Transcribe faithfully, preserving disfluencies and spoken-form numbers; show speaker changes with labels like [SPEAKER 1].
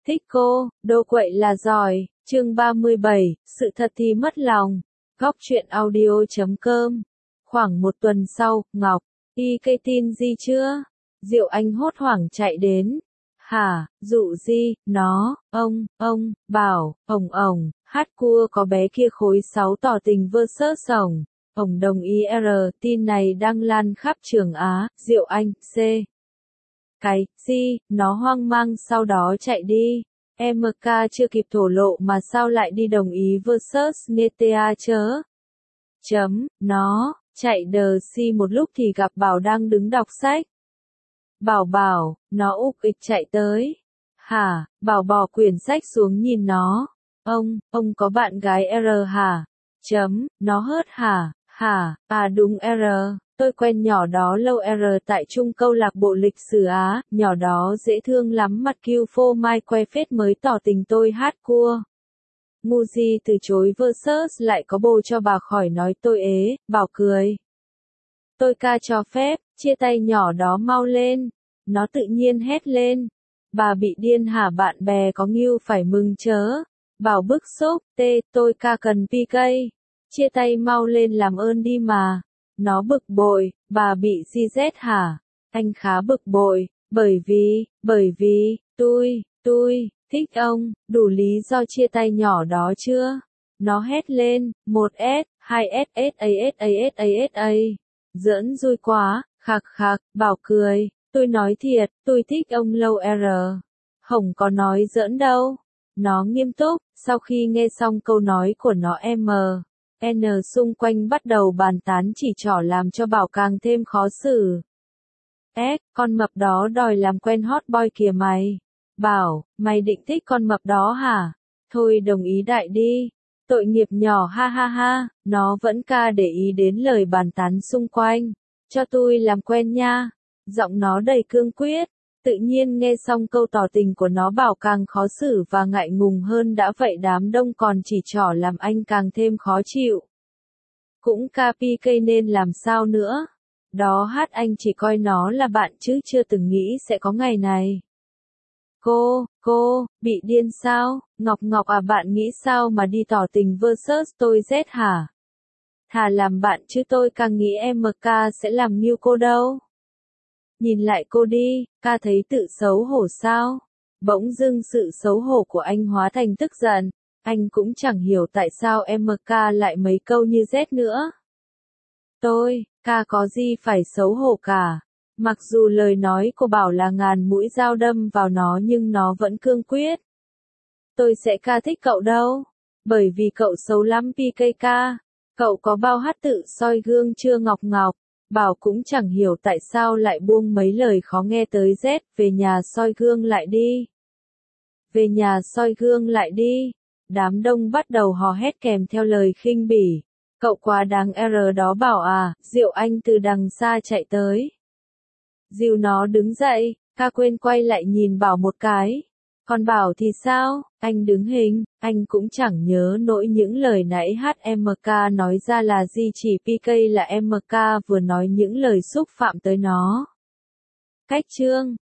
[SPEAKER 1] Thích cô, đô quậy là giỏi, chương ba mươi bảy, sự thật thì mất lòng. Góc truyện audio chấm com. Khoảng một tuần sau, Ngọc, y cây tin gì chưa? Diệu Anh hốt hoảng chạy đến. Hả, dụ gì, nó, ông, ông, bảo, ổng ổng, hát cua có bé kia khối sáu tỏ tình vơ sớ sổng. Ổng đồng ý R, tin này đang lan khắp trường Á, Diệu Anh, C. Cái, gì, nó hoang mang sau đó chạy đi. em ca chưa kịp thổ lộ mà sao lại đi đồng ý versus Netea chớ. Chấm, nó, chạy đờ si một lúc thì gặp Bảo đang đứng đọc sách. Bảo bảo, nó ục ịch chạy tới. Hả, Bảo bỏ quyển sách xuống nhìn nó. Ông, ông có bạn gái R hả? Chấm, nó hớt hả, hả, à đúng R. Tôi quen nhỏ đó lâu R tại chung câu lạc bộ lịch sử Á, nhỏ đó dễ thương lắm mặt kiêu phô mai que phết mới tỏ tình tôi hát cua. Muji từ chối versus lại có bồ cho bà khỏi nói tôi ế, Bảo cười. Tôi ca cho phép, chia tay nhỏ đó mau lên. Nó tự nhiên hét lên. Bà bị điên hả bạn bè có nghiêu phải mừng chớ. Bảo bức xúc, tê, tôi ca cần pê ca. Chia tay mau lên làm ơn đi mà. Nó bực bội, bà bị gi dét hả? Anh khá bực bội, bởi vì, bởi vì, tôi, tôi, thích ông, đủ lý do chia tay nhỏ đó chưa? Nó hét lên, một S, hai S S A S A S A S A. Giỡn vui quá, khạc khạc, Bảo cười, tôi nói thiệt, tôi thích ông lâu R. Hổng có nói giỡn đâu. Nó nghiêm túc, sau khi nghe xong câu nói của nó M. N xung quanh bắt đầu bàn tán chỉ trỏ làm cho Bảo càng thêm khó xử. S, con mập đó đòi làm quen hot boy kìa mày. Bảo, mày định thích con mập đó hả? Thôi đồng ý đại đi. Tội nghiệp nhỏ ha ha ha, nó vẫn ca để ý đến lời bàn tán xung quanh. Cho tôi làm quen nha. Giọng nó đầy cương quyết. Tự nhiên nghe xong câu tỏ tình của nó Bảo càng khó xử và ngại ngùng hơn đã vậy đám đông còn chỉ trỏ làm anh càng thêm khó chịu. Cũng ca pê ca nên làm sao nữa. Đó hát anh chỉ coi nó là bạn chứ chưa từng nghĩ sẽ có ngày này. Cô, cô, bị điên sao? Ngọc Ngọc à bạn nghĩ sao mà đi tỏ tình versus tôi Z hả? Thà làm bạn chứ tôi càng nghĩ em ca sẽ làm như cô đâu. Nhìn lại cô đi, ca thấy tự xấu hổ sao? Bỗng dưng sự xấu hổ của anh hóa thành tức giận. Anh cũng chẳng hiểu tại sao em ca lại mấy câu như Z nữa. Tôi, ca có gì phải xấu hổ cả. Mặc dù lời nói của Bảo là ngàn mũi dao đâm vào nó nhưng nó vẫn cương quyết. Tôi sẽ ca thích cậu đâu. Bởi vì cậu xấu lắm pê ca ca. Cậu có bao hát tự soi gương chưa Ngọc Ngọc? Bảo cũng chẳng hiểu tại sao lại buông mấy lời khó nghe tới Z, về nhà soi gương lại đi. Về nhà soi gương lại đi. Đám đông bắt đầu hò hét kèm theo lời khinh bỉ. Cậu quá đáng R đó Bảo à, Diệu Anh từ đằng xa chạy tới. Dìu nó đứng dậy, ca quên quay lại nhìn Bảo một cái. Còn Bảo thì sao, anh đứng hình, anh cũng chẳng nhớ nổi những lời nãy hát em ca nói ra là gì chỉ pê ca là em ca vừa nói những lời xúc phạm tới nó. Cách chương